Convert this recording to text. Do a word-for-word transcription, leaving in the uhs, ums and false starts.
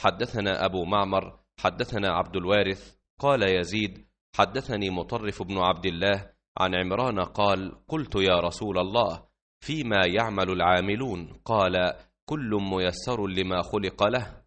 حدثنا أبو معمر حدثنا عبد الوارث قال يزيد حدثني مطرف بن عبد الله عن عمران قال قلت يا رسول الله فيما يعمل العاملون؟ قال كل ميسر لما خلق له.